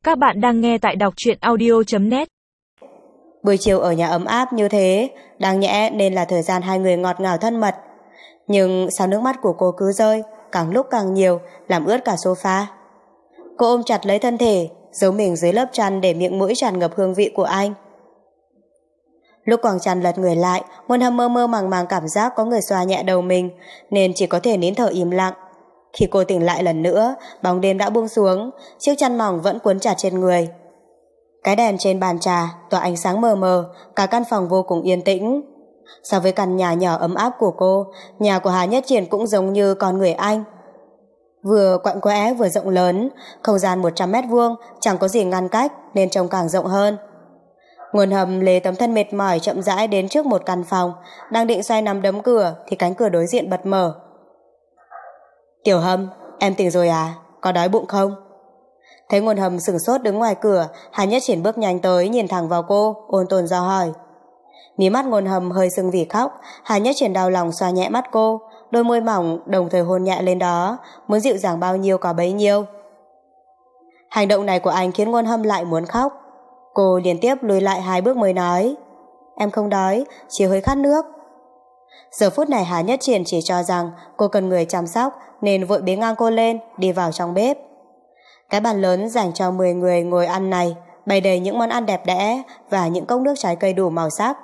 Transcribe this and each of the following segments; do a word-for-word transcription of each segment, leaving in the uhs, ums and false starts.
Các bạn đang nghe tại đọc truyện audio chấm net. Buổi chiều ở nhà ấm áp như thế, đáng nhẽ nên là thời gian hai người ngọt ngào thân mật. Nhưng sao nước mắt của cô cứ rơi, càng lúc càng nhiều, làm ướt cả sofa. Cô ôm chặt lấy thân thể, giấu mình dưới lớp chăn để miệng mũi tràn ngập hương vị của anh. Lúc quàng chăn lật người lại, Ngôn Hâm mơ mơ màng màng cảm giác có người xoa nhẹ đầu mình, nên chỉ có thể nín thở im lặng. Khi cô tỉnh lại lần nữa, bóng đêm đã buông xuống, chiếc chăn mỏng vẫn cuốn chặt trên người. Cái đèn trên bàn trà tỏa ánh sáng mờ mờ, cả căn phòng vô cùng yên tĩnh. So với căn nhà nhỏ ấm áp của cô, nhà của Hà Nhất Triển cũng giống như con người anh. Vừa quạnh quẽ vừa rộng lớn, không gian một trăm mét vuông, chẳng có gì ngăn cách nên trông càng rộng hơn. Ngôn Hâm lê tấm thân mệt mỏi chậm rãi đến trước một căn phòng, đang định xoay nắm đấm cửa thì cánh cửa đối diện bật mở. Tiểu Hâm, em tỉnh rồi à? Có đói bụng không? Thấy Ngôn Hâm sửng sốt đứng ngoài cửa, Hà Nhất Triển bước nhanh tới nhìn thẳng vào cô, ôn tồn do hỏi. Mí mắt Ngôn Hâm hơi sưng vì khóc, Hà Nhất Triển đau lòng xoa nhẹ mắt cô, đôi môi mỏng đồng thời hôn nhẹ lên đó, muốn dịu dàng bao nhiêu có bấy nhiêu. Hành động này của anh khiến Ngôn Hâm lại muốn khóc. Cô liên tiếp lùi lại hai bước mới nói, em không đói, chỉ hơi khát nước. Giờ phút này Hà Nhất Triển chỉ cho rằng cô cần người chăm sóc nên vội bế ngang cô lên, đi vào trong bếp. Cái bàn lớn dành cho mười người ngồi ăn này bày đầy những món ăn đẹp đẽ và những cốc nước trái cây đủ màu sắc.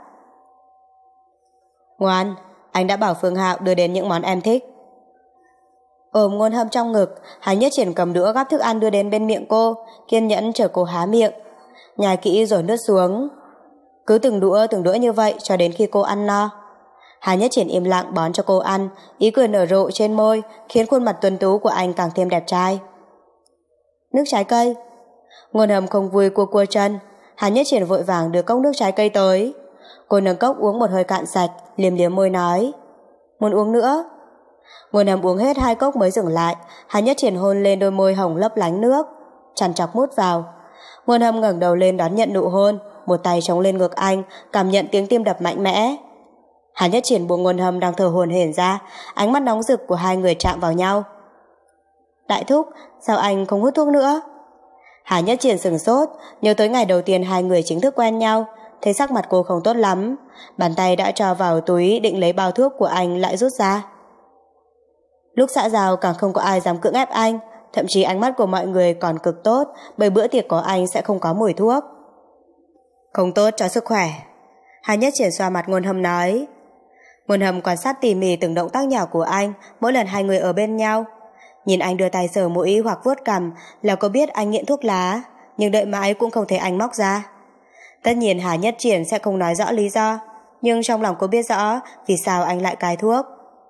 Ngoan, anh đã bảo Phương Hạo đưa đến những món em thích. Ôm Ngôn Hâm trong ngực, Hà Nhất Triển cầm đũa gắp thức ăn đưa đến bên miệng cô, kiên nhẫn chờ cô há miệng, nhai kỹ rồi nuốt xuống. Cứ từng đũa từng đũa như vậy cho đến khi cô ăn no. Hà Nhất Triển im lặng bón cho cô ăn, ý cười nở rộ trên môi khiến khuôn mặt tuấn tú của anh càng thêm đẹp trai. Nước trái cây. Ngôn Hâm không vui cua cua chân. Hà Nhất Triển vội vàng đưa cốc nước trái cây tới. Cô nâng cốc uống một hơi cạn sạch, liếm liếm môi nói, muốn uống nữa. Ngôn Hâm uống hết hai cốc mới dừng lại. Hà Nhất Triển hôn lên đôi môi hồng lấp lánh nước, chằn chọc mút vào. Ngôn Hâm ngẩng đầu lên đón nhận nụ hôn, một tay chống lên ngực anh, cảm nhận tiếng tim đập mạnh mẽ. Hà Nhất Triển buông Ngôn Hâm đang thở hổn hển ra, ánh mắt nóng rực của hai người chạm vào nhau. Đại thúc, sao anh không hút thuốc nữa? Hà Nhất Triển sửng sốt, nhớ tới ngày đầu tiên hai người chính thức quen nhau, thấy sắc mặt cô không tốt lắm, bàn tay đã cho vào túi định lấy bao thuốc của anh lại rút ra. Lúc xã giao càng không có ai dám cưỡng ép anh, thậm chí ánh mắt của mọi người còn cực tốt, bởi bữa tiệc có anh sẽ không có mùi thuốc. Không tốt cho sức khỏe. Hà Nhất Triển xoa mặt Ngôn Hâm nói. Ngôn Hâm quan sát tỉ mỉ từng động tác nhỏ của anh mỗi lần hai người ở bên nhau. Nhìn anh đưa tay sờ mũi hoặc vuốt cằm là cô biết anh nghiện thuốc lá, nhưng đợi mãi cũng không thấy anh móc ra. Tất nhiên Hà Nhất Triển sẽ không nói rõ lý do, nhưng trong lòng cô biết rõ vì sao anh lại cai thuốc.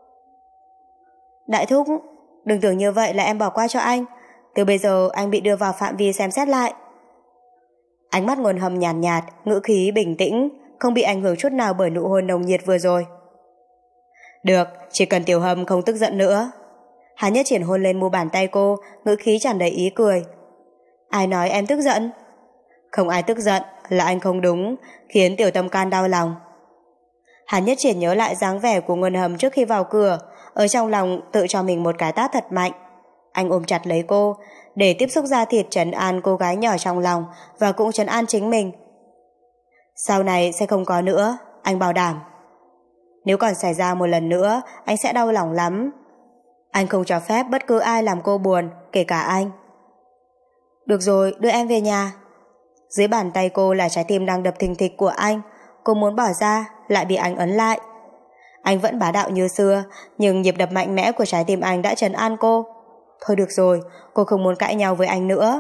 Đại thúc, đừng tưởng như vậy là em bỏ qua cho anh. Từ bây giờ anh bị đưa vào phạm vi xem xét lại. Ánh mắt Ngôn Hâm nhàn nhạt, nhạt, ngữ khí bình tĩnh, không bị ảnh hưởng chút nào bởi nụ hôn nồng nhiệt vừa rồi. Được, chỉ cần Tiểu Hâm không tức giận nữa. Hà Nhất Triển hôn lên mu bàn tay cô, ngữ khí tràn đầy ý cười. Ai nói em tức giận? Không ai tức giận, là anh không đúng, khiến Tiểu Tâm Can đau lòng. Hà Nhất Triển nhớ lại dáng vẻ của Ngôn Hâm trước khi vào cửa, ở trong lòng tự cho mình một cái tát thật mạnh. Anh ôm chặt lấy cô, để tiếp xúc da thịt trấn an cô gái nhỏ trong lòng và cũng trấn an chính mình. Sau này sẽ không có nữa, anh bảo đảm. Nếu còn xảy ra một lần nữa, anh sẽ đau lòng lắm. Anh không cho phép bất cứ ai làm cô buồn, kể cả anh. Được rồi, đưa em về nhà. Dưới bàn tay cô là trái tim đang đập thình thịch của anh. Cô muốn bỏ ra, lại bị anh ấn lại. Anh vẫn bá đạo như xưa, nhưng nhịp đập mạnh mẽ của trái tim anh đã trấn an cô. Thôi được rồi, cô không muốn cãi nhau với anh nữa.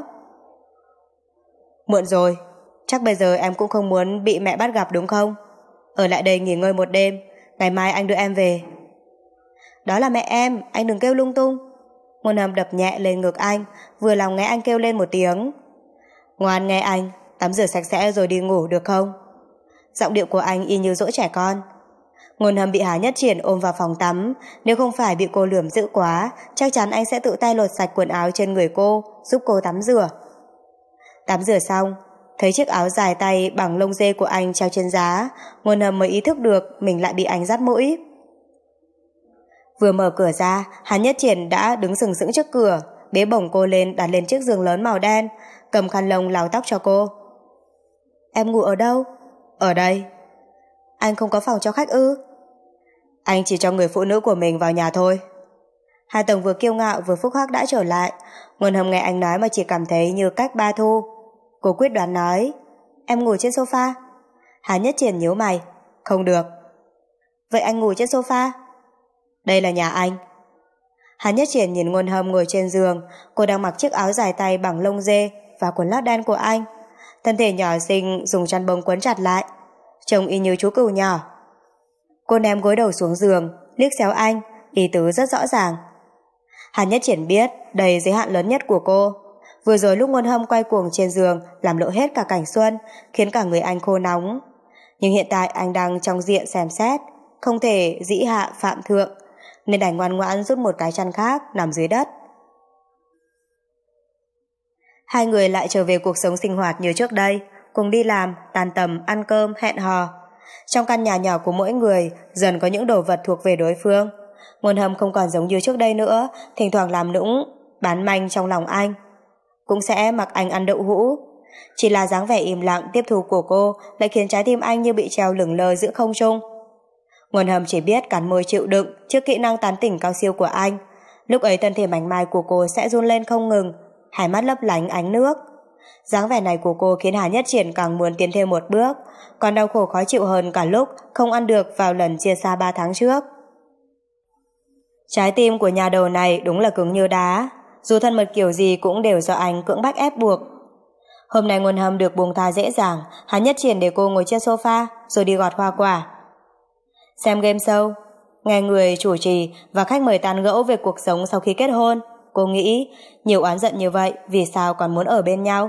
Muộn rồi, chắc bây giờ em cũng không muốn bị mẹ bắt gặp đúng không? Ở lại đây nghỉ ngơi một đêm, ngày mai anh đưa em về. Đó là mẹ em, anh đừng kêu lung tung. Ngôn Hâm đập nhẹ lên ngực anh, vừa lòng nghe anh kêu lên một tiếng. Ngoan nghe anh, tắm rửa sạch sẽ rồi đi ngủ được không? Giọng điệu của anh y như dỗ trẻ con. Ngôn Hâm bị Hà Nhất Triển ôm vào phòng tắm, nếu không phải bị cô lườm dữ quá, chắc chắn anh sẽ tự tay lột sạch quần áo trên người cô, giúp cô tắm rửa. Tắm rửa xong, thấy chiếc áo dài tay bằng lông dê của anh treo trên giá, Ngôn Hâm mới ý thức được mình lại bị anh dắt mũi. Vừa mở cửa ra, Hà Nhất Triển đã đứng sừng sững trước cửa, bế bổng cô lên đặt lên chiếc giường lớn màu đen, cầm khăn lông lau tóc cho cô. Em ngủ ở đâu? Ở đây. Anh không có phòng cho khách ư? Anh chỉ cho người phụ nữ của mình vào nhà thôi. Hà Tổng vừa kiêu ngạo vừa phúc hắc đã trở lại. Nguồn Hâm nghe anh nói mà chỉ cảm thấy như cách ba thu. Cô quyết đoán nói, em ngủ trên sofa. Hà Nhất Triển nhíu mày, không được. Vậy anh ngủ trên sofa? Đây là nhà anh. Hà Nhất Triển nhìn Nguồn Hâm ngồi trên giường. Cô đang mặc chiếc áo dài tay bằng lông dê và quần lót đen của anh. Thân thể nhỏ xinh dùng chăn bông quấn chặt lại, trông y như chú cừu nhỏ. Cô ném gối đầu xuống giường, liếc xéo anh, ý tứ rất rõ ràng. Hà Nhất Triển biết đây giới hạn lớn nhất của cô. Vừa rồi lúc Nguồn Hâm quay cuồng trên giường làm lộ hết cả cảnh xuân, khiến cả người anh khô nóng. Nhưng hiện tại anh đang trong diện xem xét, không thể dĩ hạ phạm thượng, nên đành ngoan ngoãn rút một cái chăn khác nằm dưới đất. Hai người lại trở về cuộc sống sinh hoạt như trước đây, cùng đi làm, tan tầm, ăn cơm, hẹn hò. Trong căn nhà nhỏ của mỗi người dần có những đồ vật thuộc về đối phương. Nguồn Hâm không còn giống như trước đây nữa, thỉnh thoảng làm nũng, bán manh trong lòng anh. Cũng sẽ mặc anh ăn đậu hũ. Chỉ là dáng vẻ im lặng tiếp thu của cô lại khiến trái tim anh như bị treo lửng lơ giữa không trung. Nguồn Hâm chỉ biết cắn môi chịu đựng trước kỹ năng tán tỉnh cao siêu của anh. Lúc ấy thân thể mảnh mai của cô sẽ run lên không ngừng, hai mắt lấp lánh ánh nước. Dáng vẻ này của cô khiến Hà Nhất Triển càng muốn tiến thêm một bước, còn đau khổ khó chịu hơn cả lúc không ăn được vào lần chia xa ba tháng trước. Trái tim của nhà đầu này đúng là cứng như đá, dù thân mật kiểu gì cũng đều do anh cưỡng bách ép buộc. Hôm nay Nguồn Hâm được buông tha dễ dàng, Hà Nhất Triển để cô ngồi trên sofa rồi đi gọt hoa quả. Xem game show, nghe người chủ trì và khách mời tán gẫu về cuộc sống sau khi kết hôn. Cô nghĩ, nhiều oán giận như vậy, vì sao còn muốn ở bên nhau?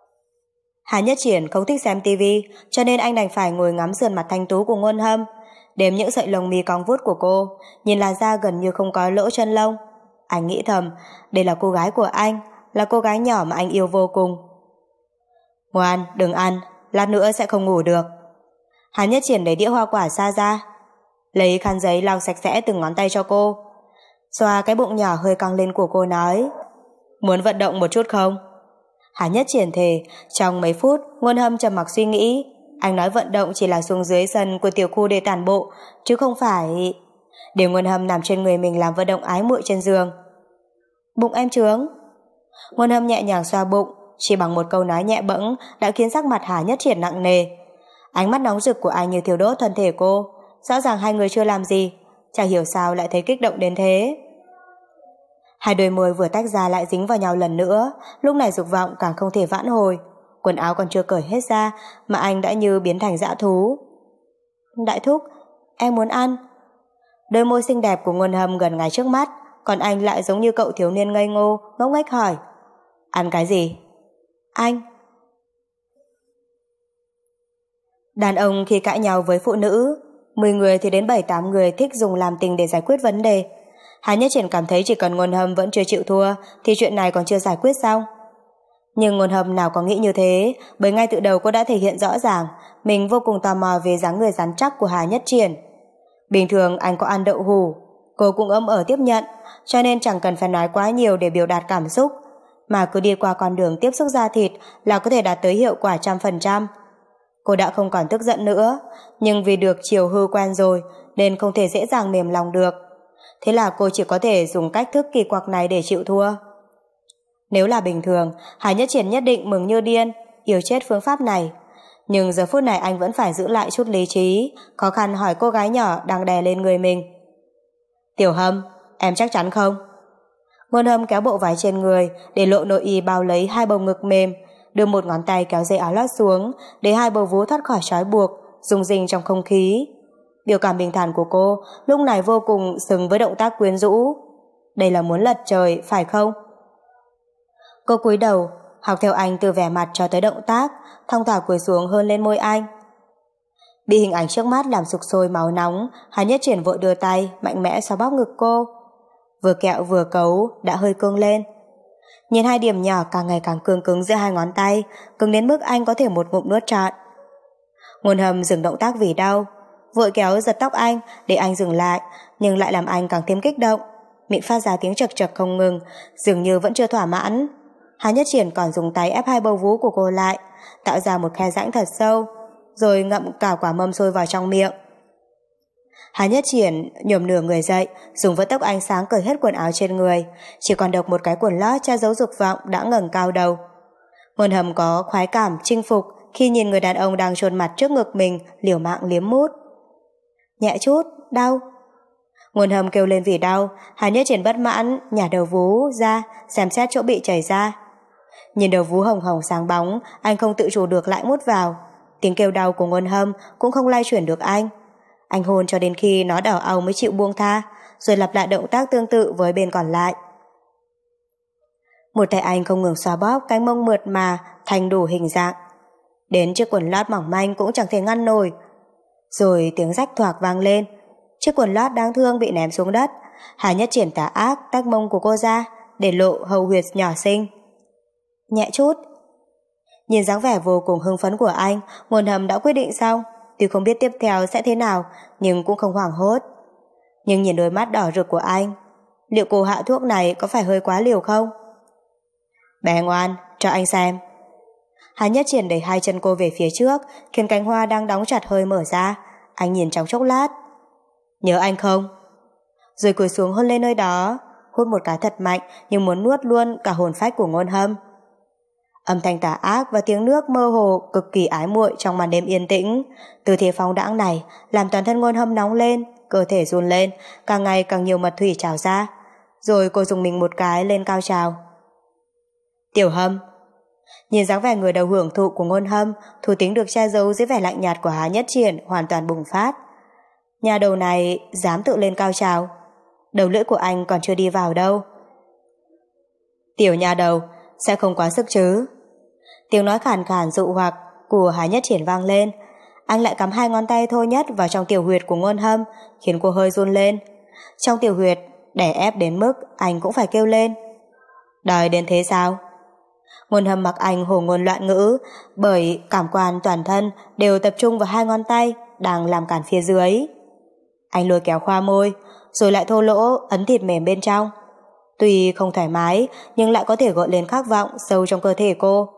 Hà Nhất Triển không thích xem tivi, cho nên anh đành phải ngồi ngắm sườn mặt thanh tú của Nguồn Hâm, đếm những sợi lông mi cong vút của cô, nhìn làn da gần như không có lỗ chân lông. Anh nghĩ thầm, đây là cô gái của anh, là cô gái nhỏ mà anh yêu vô cùng. Ngoan, đừng ăn, lát nữa sẽ không ngủ được. Hà Nhất Triển lấy đĩa hoa quả xa ra, lấy khăn giấy lau sạch sẽ từng ngón tay cho cô, xoa cái bụng nhỏ hơi căng lên của cô nói, muốn vận động một chút không? Hà Nhất Triển thề. Trong mấy phút Nguồn Hâm trầm mặc suy nghĩ, anh nói vận động chỉ là xuống dưới sân của tiểu khu để tản bộ, chứ không phải để Nguồn Hâm nằm trên người mình làm vận động ái muội trên giường. Bụng em trướng. Nguồn Hâm nhẹ nhàng xoa bụng, chỉ bằng một câu nói nhẹ bẫng đã khiến sắc mặt Hà Nhất Triển nặng nề. Ánh mắt nóng rực của anh như thiêu đốt thân thể cô. Rõ ràng hai người chưa làm gì, chẳng hiểu sao lại thấy kích động đến thế. Hai đôi môi vừa tách ra lại dính vào nhau lần nữa, lúc này dục vọng càng không thể vãn hồi. Quần áo còn chưa cởi hết ra mà anh đã như biến thành dã thú. Đại thúc, em muốn ăn. Đôi môi xinh đẹp của Nguồn Hâm gần ngay trước mắt, còn anh lại giống như cậu thiếu niên ngây ngô, ngốc nghếch hỏi, ăn cái gì? Anh. Đàn ông khi cãi nhau với phụ nữ, mười người thì đến bảy tám người thích dùng làm tình để giải quyết vấn đề. Hà Nhất Triển cảm thấy chỉ cần Nguồn Hâm vẫn chưa chịu thua thì chuyện này còn chưa giải quyết xong. Nhưng Nguồn Hâm nào có nghĩ như thế, bởi ngay từ đầu cô đã thể hiện rõ ràng mình vô cùng tò mò về dáng người rắn chắc của Hà Nhất Triển. Bình thường anh có ăn đậu hủ, cô cũng ấm ở tiếp nhận, cho nên chẳng cần phải nói quá nhiều để biểu đạt cảm xúc, mà cứ đi qua con đường tiếp xúc da thịt là có thể đạt tới hiệu quả trăm phần trăm. Cô đã không còn tức giận nữa, nhưng vì được chiều hư quen rồi nên không thể dễ dàng mềm lòng được. Thế là cô chỉ có thể dùng cách thức kỳ quặc này để chịu thua. Nếu là bình thường, Hà Nhất Triển nhất định mừng như điên, yêu chết phương pháp này. Nhưng giờ phút này anh vẫn phải giữ lại chút lý trí, khó khăn hỏi cô gái nhỏ đang đè lên người mình. Tiểu Hâm, em chắc chắn không? Nguồn Hâm kéo bộ váy trên người để lộ nội y bao lấy hai bầu ngực mềm, đưa một ngón tay kéo dây áo lót xuống để hai bầu vú thoát khỏi trói buộc, rung rinh trong không khí. Biểu cảm bình thản của cô lúc này vô cùng xứng với động tác quyến rũ. Đây là muốn lật trời, phải không? Cô cúi đầu, học theo anh từ vẻ mặt cho tới động tác, thong thả cúi xuống hôn lên môi anh. Bị hình ảnh trước mắt làm sục sôi máu nóng, Hà Nhất Triển vội đưa tay mạnh mẽ xoa bóp ngực cô, vừa kẹo vừa cấu đã hơi cương lên. Nhìn hai điểm nhỏ càng ngày càng cương cứng giữa hai ngón tay, cứng đến mức anh có thể một ngụm nuốt trọn. Nguồn Hâm dừng động tác vì đau, vội kéo giật tóc anh để anh dừng lại, nhưng lại làm anh càng thêm kích động, miệng phát ra tiếng chật chật không ngừng, dường như vẫn chưa thỏa mãn. Hà Nhất Triển còn dùng tay ép hai bầu vú của cô lại, tạo ra một khe rãnh thật sâu, rồi ngậm cả quả mâm xôi vào trong miệng. Hà Nhất Triển nhổm nửa người dậy, dùng vận tốc ánh sáng cởi hết quần áo trên người, chỉ còn độc một cái quần lót che giấu dục vọng đã ngẩng cao đầu. Ngôn Hâm có khoái cảm chinh phục khi nhìn người đàn ông đang chôn mặt trước ngực mình liều mạng liếm mút. Nhẹ chút, đau. Ngôn Hâm kêu lên vì đau. Hà Nhất Triển bất mãn nhả đầu vú ra xem xét chỗ bị chảy ra. Nhìn đầu vú hồng hồng sáng bóng, anh không tự chủ được lại mút vào. Tiếng kêu đau của Ngôn Hâm cũng không lay chuyển được anh. Anh hôn cho đến khi nó đỏ au mới chịu buông tha, rồi lặp lại động tác tương tự với bên còn lại. Một tay anh không ngừng xoa bóp cánh mông mượt mà thành đủ hình dạng, đến chiếc quần lót mỏng manh cũng chẳng thể ngăn nổi. Rồi tiếng rách thoạc vang lên, chiếc quần lót đáng thương bị ném xuống đất. Hà Nhất Triển tà ác tách mông của cô ra để lộ hầu huyệt nhỏ xinh. Nhẹ chút. Nhìn dáng vẻ vô cùng hưng phấn của anh, Ngôn Hâm đã quyết định xong. Tuy không biết tiếp theo sẽ thế nào, nhưng cũng không hoảng hốt. Nhưng nhìn đôi mắt đỏ rực của anh, liệu cô hạ thuốc này có phải hơi quá liều không? Bé ngoan, cho anh xem. Hà Nhất Triển đẩy hai chân cô về phía trước, khiến cánh hoa đang đóng chặt hơi mở ra. Anh nhìn trong chốc lát. Nhớ anh không? Rồi cúi xuống hôn lên nơi đó, hút một cái thật mạnh nhưng muốn nuốt luôn cả hồn phách của Ngôn Hâm. Âm thanh tà ác và tiếng nước mơ hồ cực kỳ ái muội trong màn đêm yên tĩnh. Tư thế phóng đãng này làm toàn thân Ngôn Hâm nóng lên, cơ thể run lên, càng ngày càng nhiều mật thủy trào ra. Rồi cô dùng mình một cái lên cao trào. Tiểu Hâm. Nhìn dáng vẻ người đầu hưởng thụ của Ngôn Hâm, thú tính được che giấu dưới vẻ lạnh nhạt của Hà Nhất Triển hoàn toàn bùng phát. Nhà đầu này dám tự lên cao trào. Đầu lưỡi của anh còn chưa đi vào đâu. Tiểu nhà đầu, sẽ không quá sức chứ? Tiếng nói khàn khàn dụ hoặc của Hà Nhất Triển vang lên. Anh lại cắm hai ngón tay thô nhất vào trong tiểu huyệt của Ngôn Hâm, khiến cô hơi run lên. Trong tiểu huyệt đè ép đến mức anh cũng phải kêu lên. Đòi đến thế sao? Ngôn Hâm mặc anh hổ ngôn loạn ngữ, bởi cảm quan toàn thân đều tập trung vào hai ngón tay đang làm cản phía dưới. Anh lôi kéo khoa môi, rồi lại thô lỗ ấn thịt mềm bên trong. Tuy không thoải mái, nhưng lại có thể gợi lên khát vọng sâu trong cơ thể cô.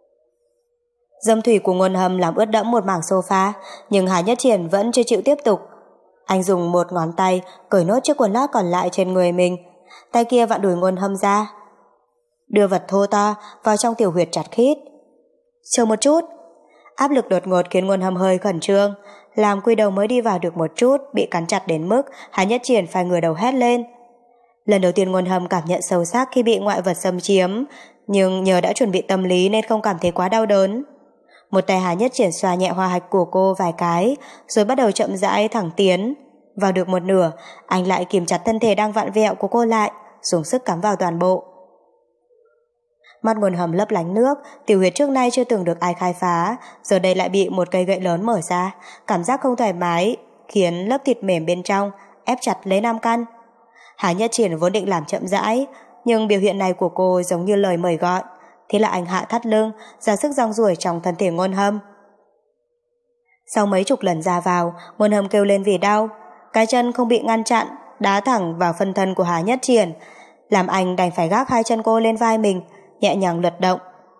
Dâm thủy của Ngôn Hâm làm ướt đẫm một mảng sofa, nhưng Hà Nhất Triển vẫn chưa chịu tiếp tục. Anh dùng một ngón tay cởi nốt chiếc quần lót còn lại trên người mình, tay kia vặn đùi Ngôn Hâm ra, đưa vật thô to vào trong tiểu huyệt chặt khít. Chờ một chút. Áp lực đột ngột khiến Ngôn Hâm hơi khẩn trương, làm quy đầu mới đi vào được một chút bị cắn chặt đến mức Hà Nhất Triển phải ngửa đầu hét lên. Lần đầu tiên Ngôn Hâm cảm nhận sâu sắc khi bị ngoại vật xâm chiếm, nhưng nhờ đã chuẩn bị tâm lý nên không cảm thấy quá đau đớn. Một tay Hà Nhất Triển xoa nhẹ hoa hạch của cô vài cái, rồi bắt đầu chậm rãi thẳng tiến. Vào được một nửa, anh lại kìm chặt thân thể đang vặn vẹo của cô lại, dùng sức cắm vào toàn bộ. Mắt Ngôn Hâm lấp lánh nước, tiểu huyệt trước nay chưa từng được ai khai phá, giờ đây lại bị một cây gậy lớn mở ra, cảm giác không thoải mái khiến lớp thịt mềm bên trong ép chặt lấy nam căn. Hà Nhất Triển vốn định làm chậm rãi, nhưng biểu hiện này của cô giống như lời mời gọi, thế là anh hạ thắt lưng, ra sức giăng giụi trong thân thể Ngôn Hâm. Sau mấy chục lần ra vào, Ngôn Hâm kêu lên vì đau, cái chân không bị ngăn chặn đá thẳng vào phân thân của Hà Nhất Triển, làm anh đành phải gác hai chân cô lên vai mình, nhẹ nhàng lật động.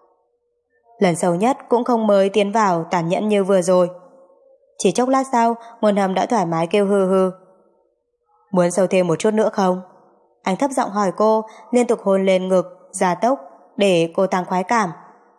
Lần sâu nhất cũng không mới tiến vào tàn nhẫn như vừa rồi. Chỉ chốc lát sau, Ngôn Hâm đã thoải mái kêu hừ hừ. Muốn sâu thêm một chút nữa không? Anh thấp giọng hỏi cô, liên tục hôn lên ngực, gia tốc để cô tăng khoái cảm.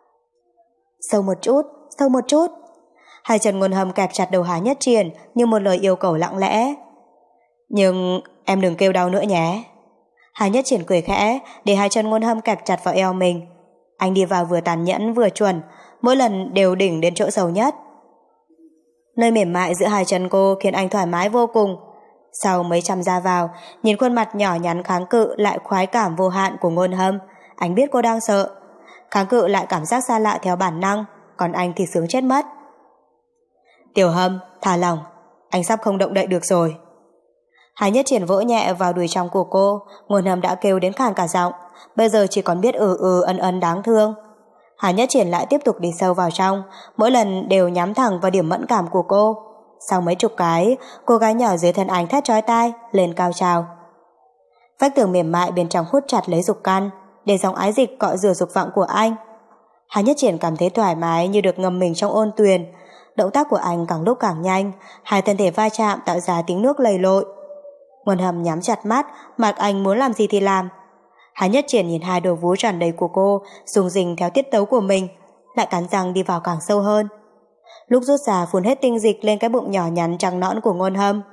Sâu một chút, sâu một chút. Hai chân Ngôn Hâm kẹp chặt đầu Hà Nhất Triển như một lời yêu cầu lặng lẽ. Nhưng em đừng kêu đau nữa nhé. Hà Nhất Triển cười khẽ để hai chân Ngôn Hâm kẹp chặt vào eo mình. Anh đi vào vừa tàn nhẫn vừa chuẩn, mỗi lần đều đỉnh đến chỗ sâu nhất. Nơi mềm mại giữa hai chân cô khiến anh thoải mái vô cùng. Sau mấy trăm ra vào, nhìn khuôn mặt nhỏ nhắn kháng cự lại khoái cảm vô hạn của Ngôn Hâm, anh biết cô đang sợ. Kháng cự lại cảm giác xa lạ theo bản năng, còn anh thì sướng chết mất. Tiểu Hâm, thả lỏng, anh sắp không động đậy được rồi. Hà Nhất Triển vỗ nhẹ vào đùi trong của cô. Ngôn Hâm đã kêu đến khàn cả giọng, bây giờ chỉ còn biết ừ ừ ân ân đáng thương. Hà Nhất Triển lại tiếp tục đi sâu vào trong, mỗi lần đều nhắm thẳng vào điểm mẫn cảm của cô. Sau mấy chục cái, cô gái nhỏ dưới thân anh thét chói tai lên cao trào. Vách tường mềm mại bên trong hút chặt lấy dục căn. để dòng ái dịch cọ rửa dục vọng của anh. Hà Nhất Triển cảm thấy thoải mái như được ngâm mình trong ôn tuyền. Động tác của anh càng lúc càng nhanh, hai thân thể va chạm tạo ra tiếng nước lầy lội. Nguồn Hầm nhắm chặt mắt, mặc anh muốn làm gì thì làm. Hà Nhất Triển nhìn hai đầu vú tròn đầy của cô, dùng rình theo tiết tấu của mình, lại cắn răng đi vào càng sâu hơn. Lúc rút ra phun hết tinh dịch lên cái bụng nhỏ nhắn trắng nõn của Ngôn Hâm.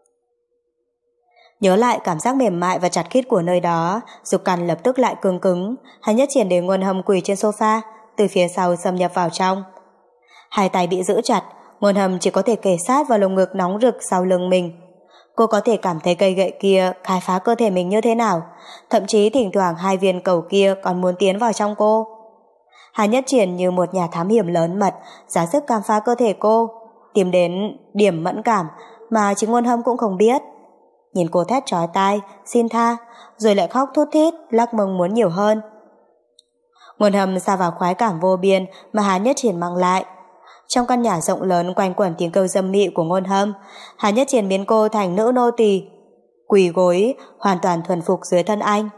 Nhớ lại cảm giác mềm mại và chặt khít của nơi đó, dục cằn lập tức lại cứng cứng. Hà Nhất Triển để Ngôn Hâm quỳ trên sofa, từ phía sau xâm nhập vào trong. Hai tay bị giữ chặt, Ngôn Hâm chỉ có thể kề sát vào lồng ngực nóng rực sau lưng mình. Cô có thể cảm thấy cây gậy kia khai phá cơ thể mình như thế nào, thậm chí thỉnh thoảng hai viên cầu kia còn muốn tiến vào trong cô. Hà Nhất Triển như một nhà thám hiểm lớn mật, ra sức khám phá cơ thể cô, tìm đến điểm mẫn cảm mà chính Ngôn Hâm cũng không biết. Nhìn cô thét chói tai, xin tha, rồi lại khóc thút thít, lắc mông muốn nhiều hơn. Ngôn Hâm sa vào khoái cảm vô biên mà Hà Nhất Triển mang lại. Trong căn nhà rộng lớn quanh quẩn tiếng kêu dâm mị của Ngôn Hâm, Hà Nhất Triển biến cô thành nữ nô tỳ, quỳ gối, hoàn toàn thuần phục dưới thân anh.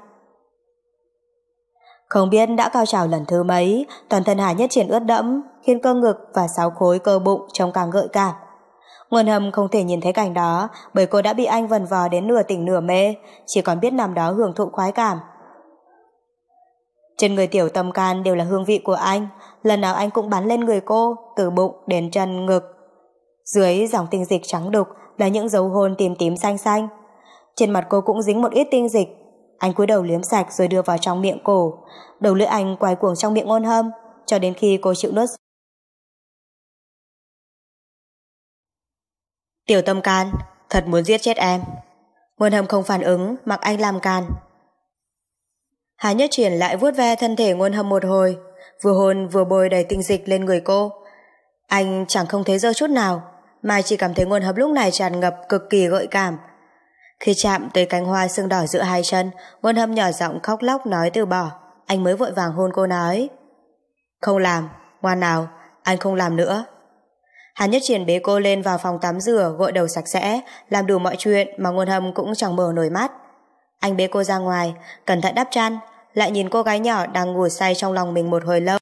Không biết đã cao trào lần thứ mấy, toàn thân Hà Nhất Triển ướt đẫm, khiến cơ ngực và sáu khối cơ bụng trông càng gợi cảm. Ngôn Hâm không thể nhìn thấy cảnh đó, bởi cô đã bị anh vần vò đến nửa tỉnh nửa mê, chỉ còn biết nằm đó hưởng thụ khoái cảm. Trên người Tiểu Tâm Can đều là hương vị của anh, lần nào anh cũng bắn lên người cô, từ bụng đến chân ngực. Dưới dòng tinh dịch trắng đục là những dấu hôn tím tím xanh xanh. Trên mặt cô cũng dính một ít tinh dịch. Anh cúi đầu liếm sạch rồi đưa vào trong miệng cổ. Đầu lưỡi anh quay cuồng trong miệng Ngôn Hâm cho đến khi cô chịu nuốt. Tiểu Tâm Can, thật muốn giết chết em. Ngôn Hâm không phản ứng, mặc anh làm càn. Hà Nhất Triển lại vuốt ve thân thể Ngôn Hâm một hồi, vừa hôn vừa bôi đầy tinh dịch lên người cô. Anh chẳng không thấy dơ chút nào, mà chỉ cảm thấy Ngôn Hâm lúc này tràn ngập cực kỳ gợi cảm. Khi chạm tới cánh hoa sưng đỏ giữa hai chân, Ngôn Hâm nhỏ giọng khóc lóc nói từ bỏ. Anh mới vội vàng hôn cô nói, không làm, ngoan nào, anh không làm nữa. Hà Nhất Triển bế cô lên vào phòng tắm rửa, gội đầu sạch sẽ, làm đủ mọi chuyện mà Ngôn Hâm cũng chẳng mở nổi mắt. Anh bế cô ra ngoài, cẩn thận đắp chăn, lại nhìn cô gái nhỏ đang ngủ say trong lòng mình một hồi lâu.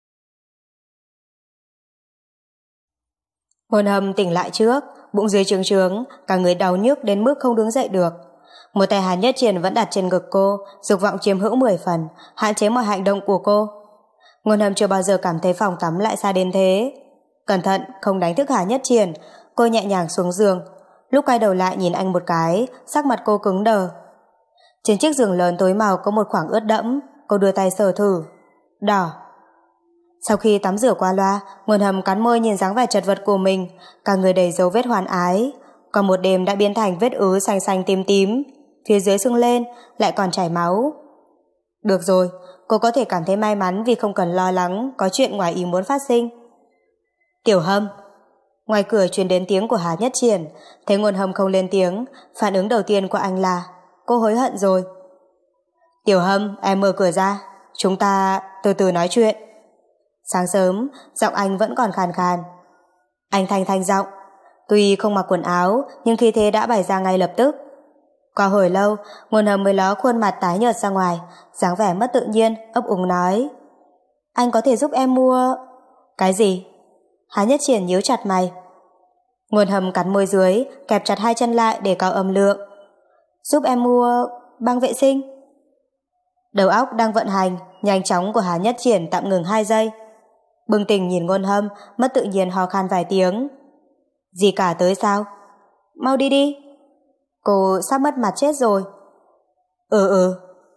Ngôn Hâm tỉnh lại trước, bụng dưới trướng trướng, cả người đau nhức đến mức không đứng dậy được. Một tay Hà Nhất Triển vẫn đặt trên ngực cô, dục vọng chiếm hữu mười phần, hạn chế mọi hành động của cô. Ngôn Hâm chưa bao giờ cảm thấy phòng tắm lại xa đến thế. Cẩn thận không đánh thức Hà Nhất Triển, cô nhẹ nhàng xuống giường. Lúc quay đầu lại nhìn anh một cái, sắc mặt cô cứng đờ. Trên chiếc giường lớn tối màu có một khoảng ướt đẫm, cô đưa tay sờ thử. Đỏ. Sau khi tắm rửa qua loa, Ngôn Hâm cắn môi nhìn dáng vẻ chật vật của mình, cả người đầy dấu vết hoàn ái. Còn một đêm đã biến thành vết ứ xanh xanh tím tím, phía dưới sưng lên lại còn chảy máu. Được rồi, cô có thể cảm thấy may mắn vì không cần lo lắng có chuyện ngoài ý muốn phát sinh. Tiểu Hâm. Ngoài cửa truyền đến tiếng của Hà Nhất Triển, thấy Ngôn Hâm không lên tiếng, phản ứng đầu tiên của anh là cô hối hận rồi. Tiểu Hâm, em mở cửa ra, chúng ta từ từ nói chuyện. Sáng sớm, giọng anh vẫn còn khàn khàn. Anh thanh thanh giọng, tuy không mặc quần áo nhưng khí thế đã bày ra ngay lập tức. Qua hồi lâu, Ngôn Hâm mới ló khuôn mặt tái nhợt ra ngoài, dáng vẻ mất tự nhiên, ấp úng nói, anh có thể giúp em mua... Cái gì? Hà Nhất Triển nhíu chặt mày. Ngôn Hâm cắn môi dưới, kẹp chặt hai chân lại để cao âm lượng. Giúp em mua băng vệ sinh. Đầu óc đang vận hành nhanh chóng của Hà Nhất Triển tạm ngừng hai giây. Bừng tỉnh nhìn Ngôn Hâm, mất tự nhiên ho khan vài tiếng. Gì cả tới sao? Mau đi đi. Cô sắp mất mặt chết rồi. Ừ ừ.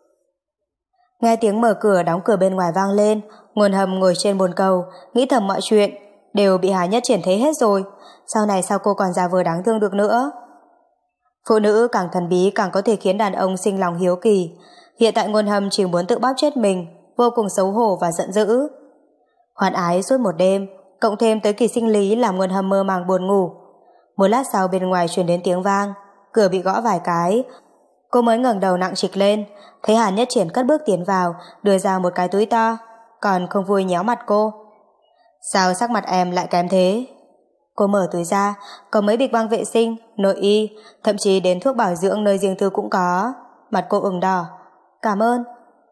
Nghe tiếng mở cửa đóng cửa bên ngoài vang lên, Ngôn Hâm ngồi trên bồn cầu, nghĩ thầm mọi chuyện đều bị Hà Nhất Triển thấy hết rồi. Sau này sao cô còn giả vờ đáng thương được nữa? Phụ nữ càng thần bí càng có thể khiến đàn ông sinh lòng hiếu kỳ. Hiện tại Ngôn Hâm chỉ muốn tự bóp chết mình, vô cùng xấu hổ và giận dữ. Hoan ái suốt một đêm, cộng thêm tới kỳ sinh lý làm Ngôn Hâm mơ màng buồn ngủ. Một lát sau bên ngoài truyền đến tiếng vang, cửa bị gõ vài cái. Cô mới ngẩng đầu nặng trịch lên, thấy Hà Nhất Triển cất bước tiến vào, đưa ra một cái túi to, còn không vui nhéo mặt cô. Sao sắc mặt em lại kém thế? Cô mở túi ra, có mấy bịch băng vệ sinh, nội y, thậm chí đến thuốc bảo dưỡng nơi riêng tư cũng có. Mặt cô ửng đỏ. Cảm ơn.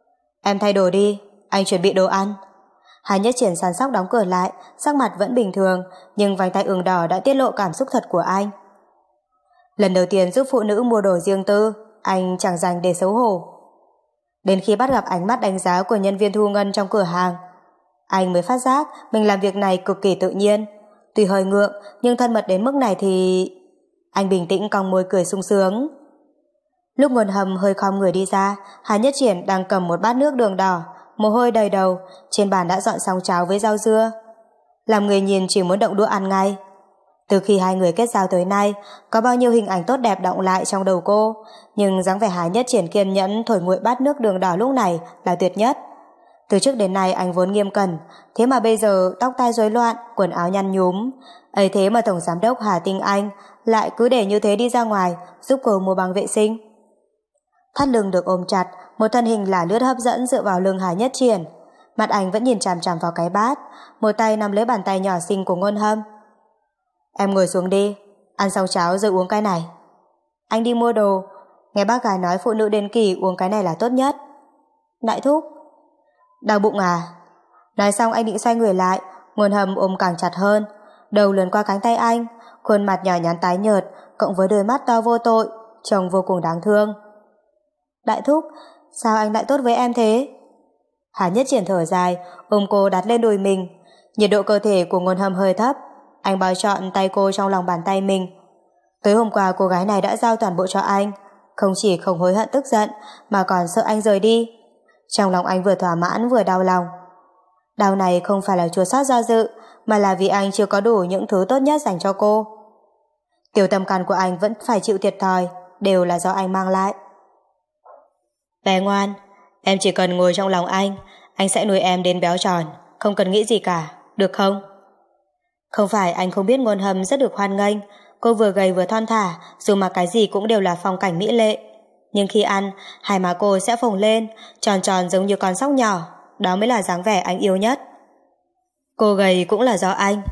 Em thay đồ đi, anh chuẩn bị đồ ăn. Hà Nhất Triển săn sóc đóng cửa lại, sắc mặt vẫn bình thường, nhưng vành tay ửng đỏ đã tiết lộ cảm xúc thật của anh. Lần đầu tiên giúp phụ nữ mua đồ riêng tư, anh chẳng dành để xấu hổ. Đến khi bắt gặp ánh mắt đánh giá của nhân viên thu ngân trong cửa hàng, anh mới phát giác mình làm việc này cực kỳ tự nhiên. Tuy hơi ngượng, nhưng thân mật đến mức này thì... Anh bình tĩnh cong môi cười sung sướng. Lúc Nguồn Hầm hơi khom người đi ra, Hà Nhất Triển đang cầm một bát nước đường đỏ, mồ hôi đầy đầu, trên bàn đã dọn xong cháo với rau dưa. Làm người nhìn chỉ muốn động đũa ăn ngay. Từ khi hai người kết giao tới nay, có bao nhiêu hình ảnh tốt đẹp đọng lại trong đầu cô, nhưng dáng vẻ Hà Nhất Triển kiên nhẫn thổi nguội bát nước đường đỏ lúc này là tuyệt nhất. Từ trước đến nay anh vốn nghiêm cẩn, thế mà bây giờ tóc tai rối loạn, quần áo nhăn nhúm. Ấy thế mà Tổng Giám đốc Hà Tinh Anh lại cứ để như thế đi ra ngoài giúp cô mua băng vệ sinh. Thắt lưng được ôm chặt, một thân hình là lướt hấp dẫn dựa vào lưng Hà Nhất Triển. Mặt anh vẫn nhìn chằm chằm vào cái bát, một tay nắm lấy bàn tay nhỏ xinh của Ngôn Hâm. Em ngồi xuống đi, ăn xong cháo rồi uống cái này. Anh đi mua đồ, nghe bác gái nói phụ nữ đến kỳ uống cái này là tốt nhất. Đại thúc. Đau bụng à? Nói xong anh định xoay người lại, Ngôn Hâm ôm càng chặt hơn, đầu lướn qua cánh tay anh, khuôn mặt nhỏ nhắn tái nhợt cộng với đôi mắt to vô tội, trông vô cùng đáng thương. Đại thúc, sao anh lại tốt với em thế? Hà Nhất Triển thở dài, ôm cô đặt lên đùi mình. Nhiệt độ cơ thể của Ngôn Hâm hơi thấp, anh bao trọn tay cô trong lòng bàn tay mình. Tối hôm qua cô gái này đã giao toàn bộ cho anh, không chỉ không hối hận tức giận mà còn sợ anh rời đi. Trong lòng anh vừa thỏa mãn vừa đau lòng. Đau này không phải là chua xót do dự, mà là vì anh chưa có đủ những thứ tốt nhất dành cho cô. Tiểu tâm can của anh vẫn phải chịu thiệt thòi, đều là do anh mang lại. Bé ngoan, em chỉ cần ngồi trong lòng anh, anh sẽ nuôi em đến béo tròn, không cần nghĩ gì cả, được không? Không phải anh không biết Ngôn Hâm rất được hoan nghênh, cô vừa gầy vừa thon thả, dù mà cái gì cũng đều là phong cảnh mỹ lệ. Nhưng khi ăn, hai má cô sẽ phồng lên, tròn tròn giống như con sóc nhỏ, đó mới là dáng vẻ anh yêu nhất. Cô gầy cũng là do anh.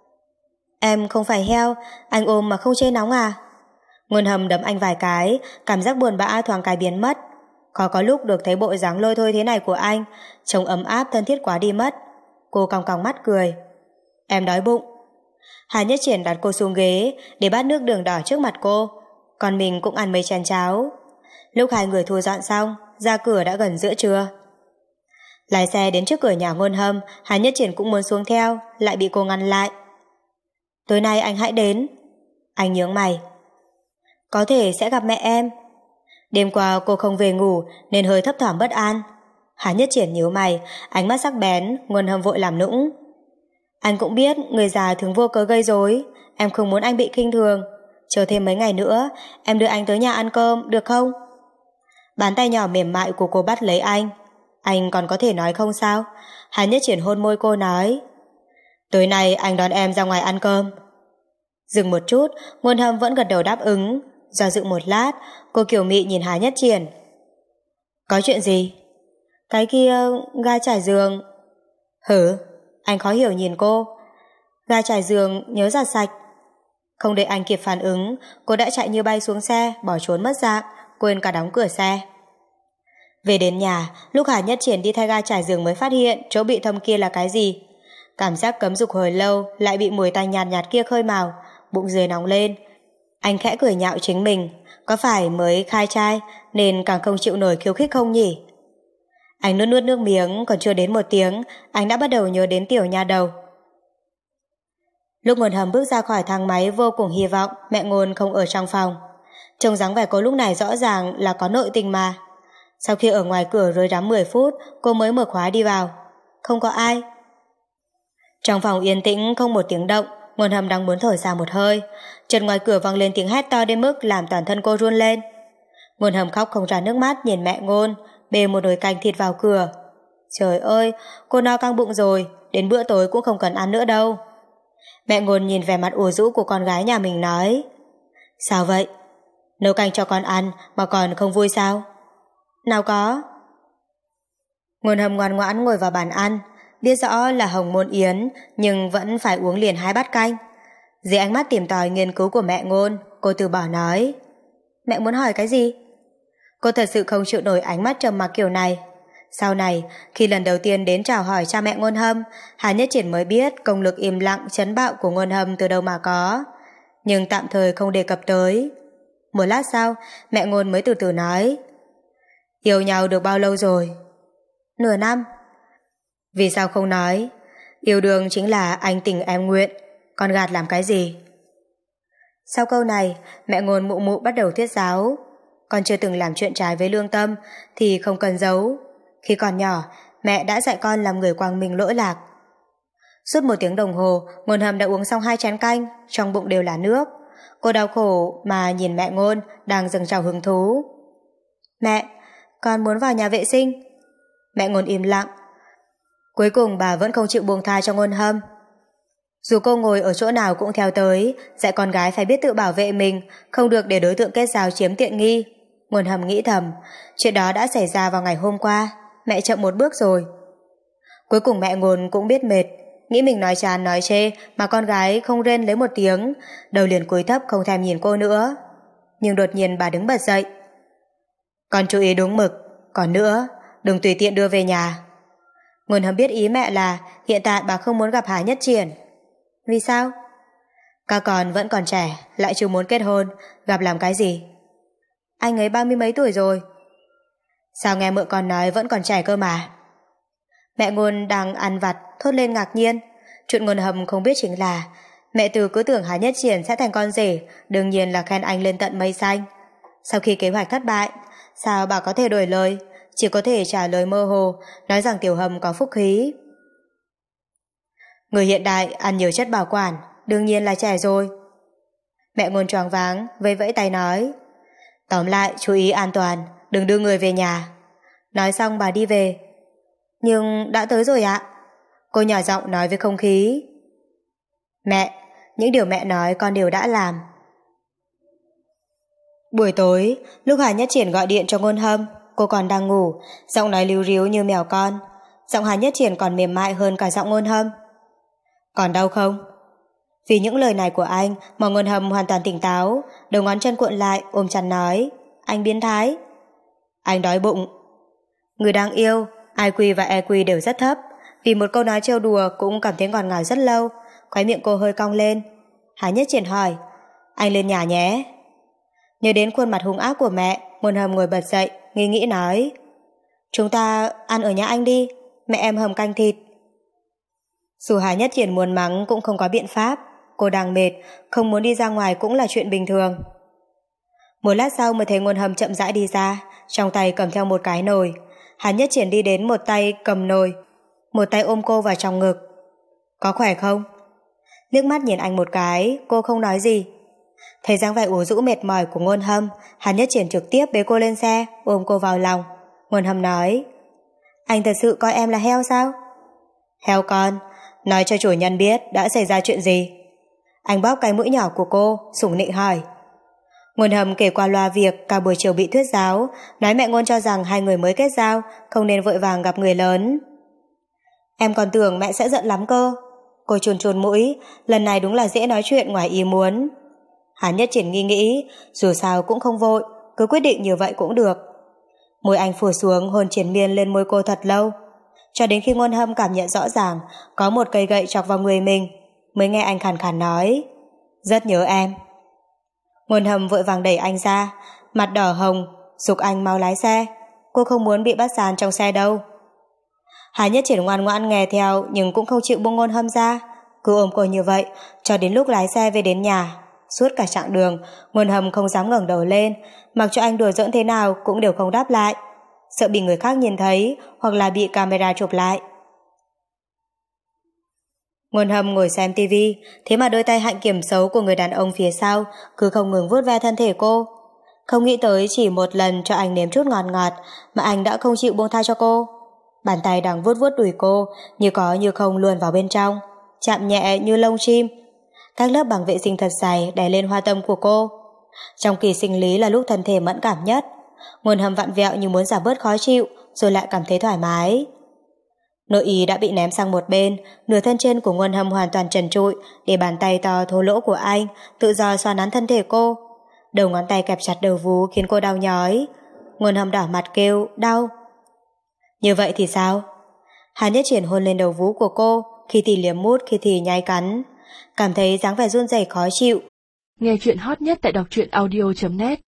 Em không phải heo, anh ôm mà không chê nóng à? Ngôn Hâm đấm anh vài cái, cảm giác buồn bã thoáng cái biến mất. Có có lúc được thấy bộ dáng lôi thôi thế này của anh, trông ấm áp thân thiết quá đi mất. Cô cong cong mắt cười. Em đói bụng. Hà Nhất Triển đặt cô xuống ghế để bát nước đường đỏ trước mặt cô, còn mình cũng ăn mấy chén cháo. Lúc hai người thu dọn xong, ra cửa đã gần giữa trưa. Lái xe đến trước cửa nhà Ngôn Hâm, Hà Nhất Triển cũng muốn xuống theo, lại bị cô ngăn lại. Tối nay anh hãy đến. Anh nhướng mày. Có thể sẽ gặp mẹ em. Đêm qua cô không về ngủ nên hơi thấp thỏm bất an. Hà Nhất Triển nhíu mày, ánh mắt sắc bén. Ngôn Hâm vội làm nũng. Anh cũng biết người già thường vô cớ gây rối, em không muốn anh bị khinh thường. Chờ thêm mấy ngày nữa, em đưa anh tới nhà ăn cơm, được không? Bàn tay nhỏ mềm mại của cô bắt lấy anh. Anh còn có thể nói không sao? Hà Nhất Triển hôn môi cô nói. Tối nay anh đón em ra ngoài ăn cơm. Dừng một chút, Ngôn Hâm vẫn gật đầu đáp ứng. Do dự một lát, cô kiều mị nhìn Hà Nhất Triển. Có chuyện gì? Cái kia, ga trải giường. Hử? Anh khó hiểu nhìn cô. Ga trải giường nhớ giặt sạch. Không đợi anh kịp phản ứng, cô đã chạy như bay xuống xe, bỏ trốn mất dạng, quên cả đóng cửa xe. Về đến nhà, lúc Hà Nhất Triển đi thay ga trải giường mới phát hiện chỗ bị thâm kia là cái gì. Cảm giác cấm dục hồi lâu lại bị mùi tay nhạt nhạt kia khơi mào, bụng dưới nóng lên. Anh khẽ cười nhạo chính mình, có phải mới khai trai nên càng không chịu nổi khiêu khích không nhỉ? Anh nuốt nuốt nước miếng, còn chưa đến một tiếng, anh đã bắt đầu nhớ đến tiểu nha đầu. Lúc Ngôn Hâm bước ra khỏi thang máy vô cùng hy vọng mẹ Ngôn không ở trong phòng. Trông dáng vẻ cô lúc này rõ ràng là có nội tình mà. Sau khi ở ngoài cửa rối rắm mười phút, cô mới mở khóa đi vào. Không có ai. Trong phòng yên tĩnh không một tiếng động, Ngôn Hâm đang muốn thở ra một hơi. Chợt ngoài cửa vang lên tiếng hét to đến mức làm toàn thân cô run lên. Ngôn Hâm khóc không ra nước mắt nhìn mẹ Ngôn, bê một nồi canh thịt vào cửa. Trời ơi, cô no căng bụng rồi, đến bữa tối cũng không cần ăn nữa đâu. Mẹ Ngôn nhìn vẻ mặt ủ rũ của con gái nhà mình nói. Sao vậy? Nấu canh cho con ăn mà còn không vui sao? Nào có. Ngôn Hâm ngoan ngoãn ngồi vào bàn ăn, biết rõ là hồng môn yến nhưng vẫn phải uống liền hai bát canh. Dưới ánh mắt tìm tòi nghiên cứu của mẹ Ngôn, cô từ bỏ nói. Mẹ muốn hỏi cái gì? Cô thật sự không chịu nổi ánh mắt trầm mặc kiểu này. Sau này, khi lần đầu tiên đến chào hỏi cha mẹ Ngôn Hâm, Hà Nhất Triển mới biết công lực im lặng chấn bạo của Ngôn Hâm từ đâu mà có, nhưng tạm thời không đề cập tới. Một lát sau, mẹ Ngôn mới từ từ nói: Yêu nhau được bao lâu rồi? Nửa năm. Vì sao không nói? Yêu đương chính là anh tình em nguyện, còn gạt làm cái gì? Sau câu này, mẹ Ngôn mụ mụ bắt đầu thuyết giáo. Con chưa từng làm chuyện trái với lương tâm thì không cần giấu. Khi còn nhỏ, mẹ đã dạy con làm người quang minh lỗi lạc. Suốt một tiếng đồng hồ, Ngôn Hâm đã uống xong hai chén canh, trong bụng đều là nước. Cô đau khổ mà nhìn mẹ Ngôn đang dâng trào hứng thú. Mẹ, con muốn vào nhà vệ sinh. Mẹ Ngôn im lặng. Cuối cùng bà vẫn không chịu buông tha cho Ngôn Hâm. Dù cô ngồi ở chỗ nào cũng theo tới, dạy con gái phải biết tự bảo vệ mình, không được để đối tượng kết giao chiếm tiện nghi. Ngôn Hâm nghĩ thầm, chuyện đó đã xảy ra vào ngày hôm qua, mẹ chậm một bước rồi. Cuối cùng mẹ Ngôn cũng biết mệt, nghĩ mình nói chán nói chê mà con gái không rên lấy một tiếng, đầu liền cúi thấp không thèm nhìn cô nữa. Nhưng đột nhiên bà đứng bật dậy. Con chú ý đúng mực, còn nữa, đừng tùy tiện đưa về nhà. Ngôn Hâm biết ý mẹ là hiện tại bà không muốn gặp Hà Nhất Triển. Vì sao? Các con vẫn còn trẻ, lại chưa muốn kết hôn, gặp làm cái gì? Anh ấy ba mươi mấy tuổi rồi. Sao nghe mợ con nói vẫn còn trẻ cơ mà? Mẹ Ngôn đang ăn vặt thốt lên ngạc nhiên. Chuyện Ngôn Hâm không biết chính là mẹ Từ cứ tưởng Hà Nhất Triển sẽ thành con rể, đương nhiên là khen anh lên tận mây xanh. Sau khi kế hoạch thất bại, sao bà có thể đổi lời, chỉ có thể trả lời mơ hồ, nói rằng Tiểu Hâm có phúc khí. Người hiện đại ăn nhiều chất bảo quản, đương nhiên là trẻ rồi. Mẹ Ngôn choáng váng, vẫy vẫy tay nói: Tóm lại, chú ý an toàn, đừng đưa người về nhà. Nói xong bà đi về. Nhưng đã tới rồi ạ. Cô nhỏ giọng nói với không khí. Mẹ, những điều mẹ nói con đều đã làm. Buổi tối, lúc Hà Nhất Triển gọi điện cho Ngôn Hâm, cô còn đang ngủ, giọng nói líu ríu như mèo con. Giọng Hà Nhất Triển còn mềm mại hơn cả giọng Ngôn Hâm. Còn đau không? Vì những lời này của anh mà Ngôn Hâm hoàn toàn tỉnh táo, đầu ngón chân cuộn lại ôm chặt nói: Anh biến thái. Anh đói bụng. Người đang yêu, i kiu và e kiu đều rất thấp, vì một câu nói trêu đùa cũng cảm thấy ngọt ngào rất lâu. Khóe miệng cô hơi cong lên. Hà Nhất Triển hỏi: Anh lên nhà nhé. Nhớ đến khuôn mặt hung ác của mẹ, Ngôn Hâm ngồi bật dậy, nghi nghĩ nói: Chúng ta ăn ở nhà anh đi, mẹ em hầm canh thịt. Dù Hà Nhất Triển muốn mắng cũng không có biện pháp, cô đang mệt, không muốn đi ra ngoài cũng là chuyện bình thường. Một lát sau mới thấy Ngôn Hâm chậm rãi đi ra, trong tay cầm theo một cái nồi. Hà Nhất Triển đi đến, một tay cầm nồi, một tay ôm cô vào trong ngực. Có khỏe không? Liếc mắt nhìn anh một cái, cô không nói gì. Thấy dáng vẻ ủ rũ mệt mỏi của Ngôn Hâm, Hà Nhất Triển trực tiếp bế cô lên xe, ôm cô vào lòng. Ngôn Hâm nói: Anh thật sự coi em là heo sao? Heo con, nói cho chủ nhân biết đã xảy ra chuyện gì. Anh bóp cái mũi nhỏ của cô, sủng nịnh hỏi. Ngôn Hâm kể qua loa việc cả buổi chiều bị thuyết giáo, nói mẹ Ngôn cho rằng hai người mới kết giao, không nên vội vàng gặp người lớn. Em còn tưởng mẹ sẽ giận lắm cơ. Cô chôn chôn mũi, lần này đúng là dễ nói chuyện ngoài ý muốn. Hà Nhất Triển nghi nghĩ, dù sao cũng không vội, cứ quyết định như vậy cũng được. Môi anh phủ xuống hôn triền miên lên môi cô thật lâu, cho đến khi Ngôn Hâm cảm nhận rõ ràng có một cây gậy chọc vào người mình, mới nghe anh khàn khàn nói: Rất nhớ em. Ngôn Hâm vội vàng đẩy anh ra, mặt đỏ hồng, giục anh mau lái xe. Cô không muốn bị bắt gian trong xe đâu. Hà Nhất Triển ngoan ngoãn nghe theo, nhưng cũng không chịu buông Ngôn Hâm ra, cứ ôm cô như vậy cho đến lúc lái xe về đến nhà. Suốt cả chặng đường, Ngôn Hâm không dám ngẩng đầu lên, mặc cho anh đùa giỡn thế nào cũng đều không đáp lại, sợ bị người khác nhìn thấy hoặc là bị camera chụp lại. Ngôn Hâm ngồi xem tivi, thế mà đôi tay hạnh kiểm xấu của người đàn ông phía sau cứ không ngừng vuốt ve thân thể cô. Không nghĩ tới chỉ một lần cho anh nếm chút ngọt ngọt mà anh đã không chịu buông tha cho cô. Bàn tay đang vuốt vuốt đùi cô, như có như không luồn vào bên trong, chạm nhẹ như lông chim. Các lớp bằng vệ sinh thật dày đè lên hoa tâm của cô. Trong kỳ sinh lý là lúc thân thể mẫn cảm nhất, Ngôn Hâm vặn vẹo như muốn giảm bớt khó chịu, rồi lại cảm thấy thoải mái. Nội y đã bị ném sang một bên, nửa thân trên của Ngôn Hâm hoàn toàn trần trụi, để bàn tay to thô lỗ của anh tự do xoa nắn thân thể cô. Đầu ngón tay kẹp chặt đầu vú khiến cô đau nhói. Ngôn Hâm đỏ mặt kêu đau. Như vậy thì sao? Hàn Nhất Triển hôn lên đầu vú của cô, khi thì liếm mút, khi thì nhai cắn, cảm thấy dáng vẻ run rẩy khó chịu. Nghe chuyện hot nhất tại đọc truyện audio chấm net.